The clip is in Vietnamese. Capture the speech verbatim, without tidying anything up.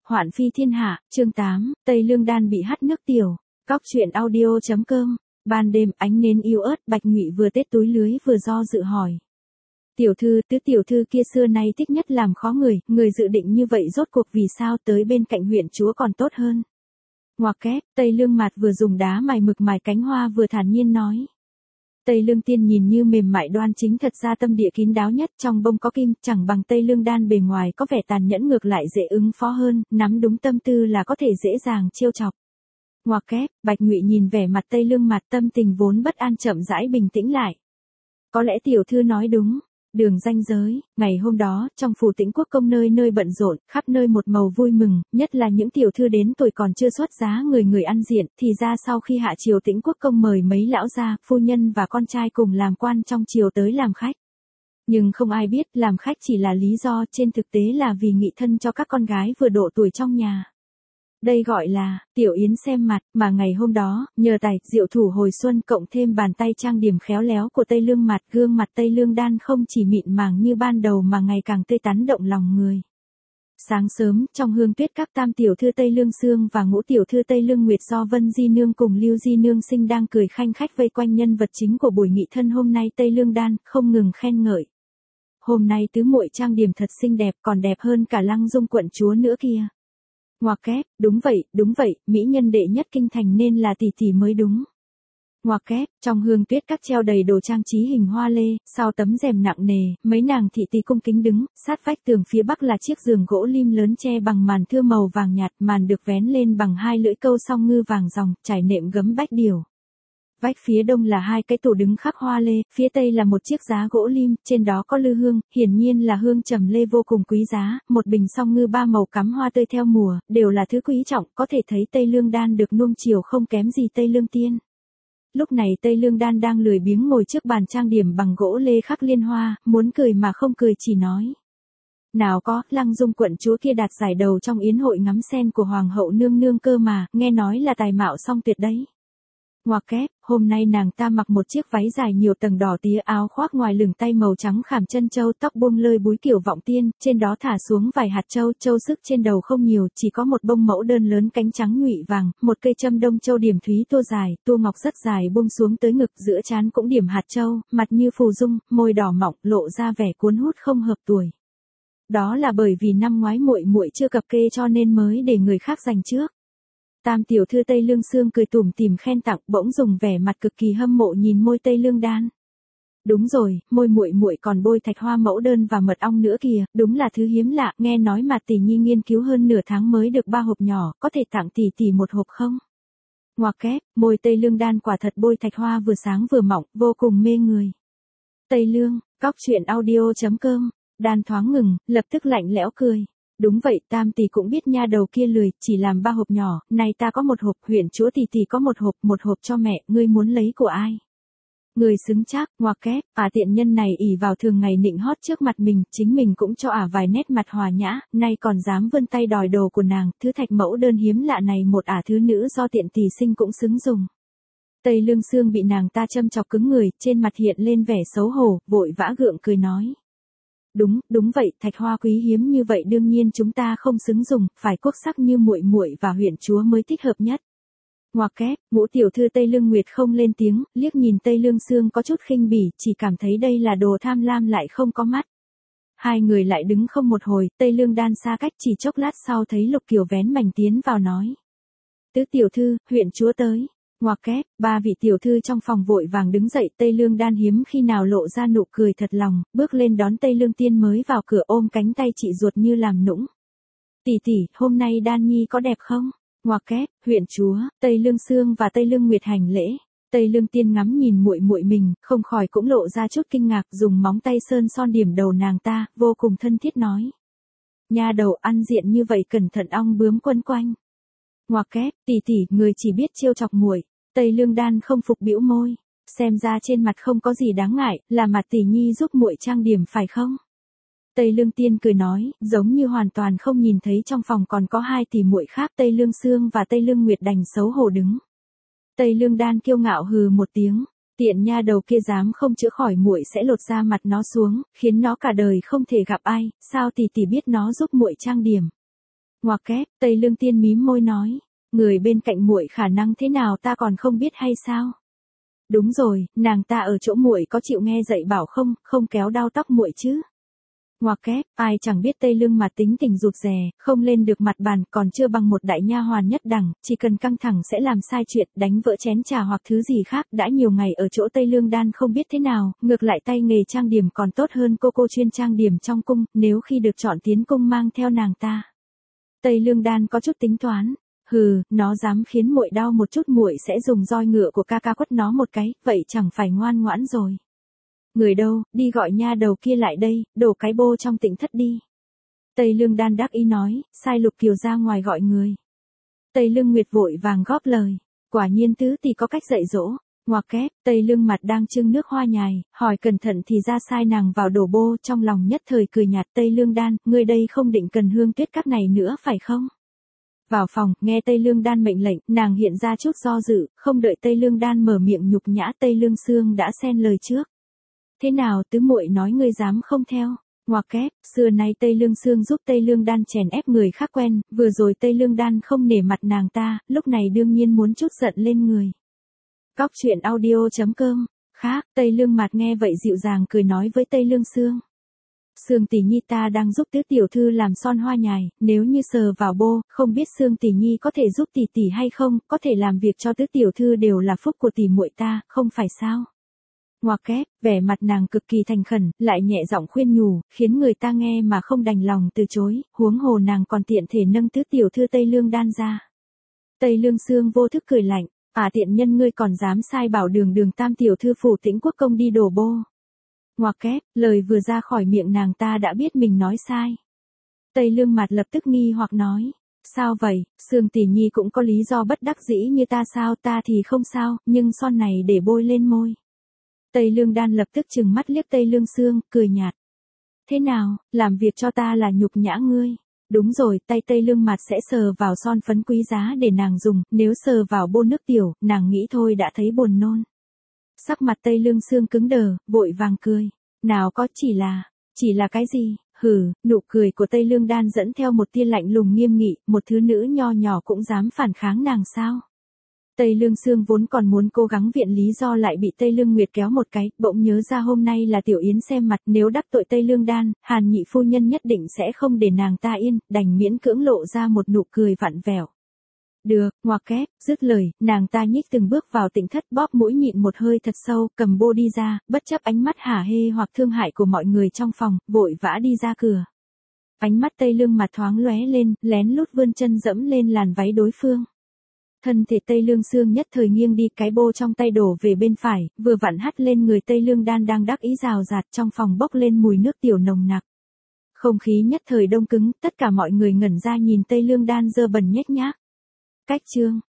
Hoạn phi thiên hạ, chương tám, Tây Lương Đan bị hắt nước tiểu. Cóc truyện audio chấm com. Ban đêm ánh nến yếu ớt, Bạch Ngụy vừa tết túi lưới vừa do dự hỏi. Tiểu thư, tứ tiểu thư kia xưa nay thích nhất làm khó người, người dự định như vậy rốt cuộc vì sao tới bên cạnh huyện chúa còn tốt hơn. Ngoặc kép, Tây Lương Mạt vừa dùng đá mài mực mài cánh hoa vừa thản nhiên nói. Tây Lương Tiên nhìn như mềm mại đoan chính, thật ra tâm địa kín đáo nhất, trong bông có kim, chẳng bằng Tây Lương Đan bề ngoài có vẻ tàn nhẫn, ngược lại dễ ứng phó hơn, nắm đúng tâm tư là có thể dễ dàng trêu chọc. Ngoặc kép, Bạch Ngụy nhìn vẻ mặt Tây Lương Mạt, tâm tình vốn bất an chậm rãi bình tĩnh lại. Có lẽ tiểu thư nói đúng. Đường ranh giới, ngày hôm đó, trong phủ Tĩnh Quốc công nơi nơi bận rộn, khắp nơi một màu vui mừng, nhất là những tiểu thư đến tuổi còn chưa xuất giá, người người ăn diện, thì ra sau khi hạ triều Tĩnh Quốc công mời mấy lão gia, phu nhân và con trai cùng làm quan trong triều tới làm khách. Nhưng không ai biết, làm khách chỉ là lý do, trên thực tế là vì nghị thân cho các con gái vừa độ tuổi trong nhà. Đây gọi là tiểu yến xem mặt, mà ngày hôm đó, nhờ tài diệu thủ hồi xuân cộng thêm bàn tay trang điểm khéo léo của Tây Lương Mạt, gương mặt Tây Lương Đan không chỉ mịn màng như ban đầu mà ngày càng tươi tắn động lòng người. Sáng sớm, trong hương tuyết, các tam tiểu thư Tây Lương Sương và ngũ tiểu thư Tây Lương Nguyệt do Vân Di Nương cùng Lưu Di Nương sinh đang cười khanh khách vây quanh nhân vật chính của buổi nghị thân hôm nay Tây Lương Đan, không ngừng khen ngợi. Hôm nay tứ muội trang điểm thật xinh đẹp, còn đẹp hơn cả Lăng Dung quận chúa nữa kìa. Ngoặc kép, đúng vậy, đúng vậy, mỹ nhân đệ nhất kinh thành nên là tỷ tỷ mới đúng. Ngoặc kép, trong hương tuyết các treo đầy đồ trang trí hình hoa lê, sau tấm rèm nặng nề, mấy nàng thị tỷ cung kính đứng, sát vách tường phía bắc là chiếc giường gỗ lim lớn che bằng màn thưa màu vàng nhạt, màn được vén lên bằng hai lưỡi câu song ngư vàng ròng, trải nệm gấm bách điều. Vách phía đông là hai cái tủ đứng khắc hoa lê, phía tây là một chiếc giá gỗ lim, trên đó có lư hương, hiển nhiên là hương trầm lê vô cùng quý giá, một bình song ngư ba màu cắm hoa tươi theo mùa, đều là thứ quý trọng, có thể thấy Tây Lương Đan được nuông chiều không kém gì Tây Lương Tiên. Lúc này Tây Lương Đan đang lười biếng ngồi trước bàn trang điểm bằng gỗ lê khắc liên hoa, muốn cười mà không cười chỉ nói. Nào có, Lăng Dung quận chúa kia đạt giải đầu trong yến hội ngắm sen của Hoàng hậu nương nương cơ mà, nghe nói là tài mạo song tuyệt đấy. Ngoặc kép, hôm nay nàng ta mặc một chiếc váy dài nhiều tầng đỏ tía, áo khoác ngoài lửng tay màu trắng khảm chân châu, tóc buông lơi búi kiểu vọng tiên, trên đó thả xuống vài hạt châu, châu sức trên đầu không nhiều, chỉ có một bông mẫu đơn lớn cánh trắng nhụy vàng, một cây châm đông châu điểm thúy tua dài, tua ngọc rất dài buông xuống tới ngực, giữa trán cũng điểm hạt châu, mặt như phù dung, môi đỏ mọng, lộ ra vẻ cuốn hút không hợp tuổi. Đó là bởi vì năm ngoái muội muội chưa cập kê cho nên mới để người khác giành trước. Tam tiểu thư Tây Lương Sương cười tủm tỉm khen tặng, bỗng dùng vẻ mặt cực kỳ hâm mộ nhìn môi Tây Lương Đan. Đúng rồi, môi muội muội còn bôi thạch hoa mẫu đơn và mật ong nữa kìa, đúng là thứ hiếm lạ, nghe nói mà tỷ nhi nghiên cứu hơn nửa tháng mới được ba hộp nhỏ, có thể tặng tỷ tỷ một hộp không? Ngoặc kép, môi Tây Lương Đan quả thật bôi thạch hoa vừa sáng vừa mọng, vô cùng mê người. Tây Lương, cóc truyện audio chấm com, Đan thoáng ngừng, lập tức lạnh lẽo cười. Đúng vậy, tam tỷ cũng biết nha đầu kia lười, chỉ làm ba hộp nhỏ, này ta có một hộp, huyện chúa tỷ tỷ có một hộp, một hộp cho mẹ, ngươi muốn lấy của ai? Người xứng chắc, ngoặc kép, à tiện nhân này ỷ vào thường ngày nịnh hót trước mặt mình, chính mình cũng cho ả à vài nét mặt hòa nhã, nay còn dám vươn tay đòi đồ của nàng, thứ thạch mẫu đơn hiếm lạ này một ả à thứ nữ do tiện tỷ sinh cũng xứng dùng. Tây Lương Sương bị nàng ta châm chọc cứng người, trên mặt hiện lên vẻ xấu hổ, vội vã gượng cười nói. Đúng, đúng vậy, thạch hoa quý hiếm như vậy đương nhiên chúng ta không xứng dùng, phải quốc sắc như muội muội và huyện chúa mới thích hợp nhất. Ngoặc kép, ngũ tiểu thư Tây Lương Nguyệt không lên tiếng, liếc nhìn Tây Lương Sương có chút khinh bỉ, chỉ cảm thấy đây là đồ tham lam lại không có mắt. Hai người lại đứng không một hồi, Tây Lương Đan xa cách chỉ chốc lát sau thấy Lục Kiều vén mảnh tiến vào nói. Tứ tiểu thư, huyện chúa tới. Ngoặc kép, ba vị tiểu thư trong phòng vội vàng đứng dậy, Tây Lương Đan hiếm khi nào lộ ra nụ cười thật lòng, bước lên đón Tây Lương Tiên mới vào cửa ôm cánh tay chị ruột như làm nũng. Tỷ tỷ, hôm nay Đan Nhi có đẹp không? Ngoặc kép, huyện chúa, Tây Lương Sương và Tây Lương Nguyệt hành lễ. Tây Lương Tiên ngắm nhìn muội muội mình, không khỏi cũng lộ ra chút kinh ngạc, dùng móng tay sơn son điểm đầu nàng ta, vô cùng thân thiết nói. Nha đầu ăn diện như vậy cẩn thận ong bướm quấn quanh. Ngoặc kép, tỷ tỷ, người chỉ biết trêu chọc muội. Tây Lương Đan không phục bĩu môi, xem ra trên mặt không có gì đáng ngại, là mặt tỷ nhi giúp muội trang điểm phải không? Tây Lương Tiên cười nói, giống như hoàn toàn không nhìn thấy trong phòng còn có hai tỷ muội khác, Tây Lương Sương và Tây Lương Nguyệt đành xấu hổ đứng. Tây Lương Đan kiêu ngạo hừ một tiếng, tiện nha đầu kia dám không chữa khỏi muội sẽ lột da mặt nó xuống, khiến nó cả đời không thể gặp ai, sao tỷ tỷ biết nó giúp muội trang điểm? Ngoặc kép, Tây Lương Tiên mím môi nói, người bên cạnh muội khả năng thế nào ta còn không biết hay sao? Đúng rồi, nàng ta ở chỗ muội có chịu nghe dạy bảo không, không kéo đau tóc muội chứ? Ngoặc kép, ai chẳng biết Tây Lương mà tính tình rụt rè, không lên được mặt bàn, còn chưa bằng một đại nha hoàn nhất đẳng, chỉ cần căng thẳng sẽ làm sai chuyện, đánh vỡ chén trà hoặc thứ gì khác, đã nhiều ngày ở chỗ Tây Lương Đan không biết thế nào, ngược lại tay nghề trang điểm còn tốt hơn cô cô chuyên trang điểm trong cung, nếu khi được chọn tiến cung mang theo nàng ta. Tây Lương Đan có chút tính toán. Hừ, nó dám khiến muội đau một chút muội sẽ dùng roi ngựa của ca ca quất nó một cái, vậy chẳng phải ngoan ngoãn rồi. Người đâu, đi gọi nha đầu kia lại đây, đổ cái bô trong Tĩnh thất đi. Tây Lương Đan đắc ý nói, sai Lục Kiều ra ngoài gọi người. Tây Lương Nguyệt vội vàng góp lời, quả nhiên tứ tỷ có cách dạy dỗ. Ngoặc kép, Tây Lương mặt đang trưng nước hoa nhài, hỏi cẩn thận thì ra sai nàng vào đổ bô, trong lòng nhất thời cười nhạt. Tây Lương Đan, ngươi đây không định cần hương tuyết các này nữa phải không? Vào phòng, nghe Tây Lương Đan mệnh lệnh, nàng hiện ra chút do dự, không đợi Tây Lương Đan mở miệng nhục nhã, Tây Lương Sương đã xen lời trước. Thế nào, tứ muội nói ngươi dám không theo? Ngoặc kép, xưa nay Tây Lương Sương giúp Tây Lương Đan chèn ép người khác quen, vừa rồi Tây Lương Đan không nể mặt nàng ta, lúc này đương nhiên muốn chút giận lên người. Cóc truyện audio chấm com. Khác, Tây Lương Mạt nghe vậy dịu dàng cười nói với Tây Lương Sương. Sương tỷ nhi ta đang giúp tứ tiểu thư làm son hoa nhài, nếu như sờ vào bô, không biết Sương tỷ nhi có thể giúp tỷ tỷ hay không, có thể làm việc cho tứ tiểu thư đều là phúc của tỷ muội ta, không phải sao? Ngoặc kép, vẻ mặt nàng cực kỳ thành khẩn, lại nhẹ giọng khuyên nhủ, khiến người ta nghe mà không đành lòng từ chối, huống hồ nàng còn tiện thể nâng tứ tiểu thư Tây Lương Đan ra. Tây Lương Sương vô thức cười lạnh, à tiện nhân ngươi còn dám sai bảo Đường Đường tam tiểu thư phủ Tĩnh Quốc công đi đổ bô. Ngoặc kép, lời vừa ra khỏi miệng nàng ta đã biết mình nói sai. Tây Lương Mạt lập tức nghi hoặc nói, sao vậy, Sương tỷ nhi cũng có lý do bất đắc dĩ như ta sao, ta thì không sao, nhưng son này để bôi lên môi. Tây Lương Đan lập tức trừng mắt liếc Tây Lương Sương, cười nhạt. Thế nào, làm việc cho ta là nhục nhã ngươi. Đúng rồi, tay Tây Lương Mạt sẽ sờ vào son phấn quý giá để nàng dùng, nếu sờ vào bô nước tiểu, nàng nghĩ thôi đã thấy buồn nôn. Sắc mặt Tây Lương Sương cứng đờ, vội vàng cười. Nào có, chỉ là, chỉ là cái gì? Hừ, nụ cười của Tây Lương Đan dẫn theo một tia lạnh lùng nghiêm nghị, một thứ nữ nho nhỏ cũng dám phản kháng nàng sao? Tây Lương Sương vốn còn muốn cố gắng viện lý do lại bị Tây Lương Nguyệt kéo một cái, bỗng nhớ ra hôm nay là Tiểu Yến xem mặt, nếu đắc tội Tây Lương Đan, Hàn nhị phu nhân nhất định sẽ không để nàng ta yên, đành miễn cưỡng lộ ra một nụ cười vặn vẹo. Được, ngoặc kép, dứt lời, nàng ta nhích từng bước vào Tĩnh thất, bóp mũi nhịn một hơi thật sâu, cầm bô đi ra, bất chấp ánh mắt hả hê hoặc thương hại của mọi người trong phòng, vội vã đi ra cửa. Ánh mắt Tây Lương mặt thoáng lóe lên, lén lút vươn chân dẫm lên làn váy đối phương. Thân thể Tây Lương Sương nhất thời nghiêng đi, cái bô trong tay đổ về bên phải, vừa vặn hắt lên người Tây Lương Đan đang đắc ý rào rạt, trong phòng bốc lên mùi nước tiểu nồng nặc. Không khí nhất thời đông cứng, tất cả mọi người ngẩn ra nhìn Tây Lương Đan dơ bẩn nhếch nhác. Cách chương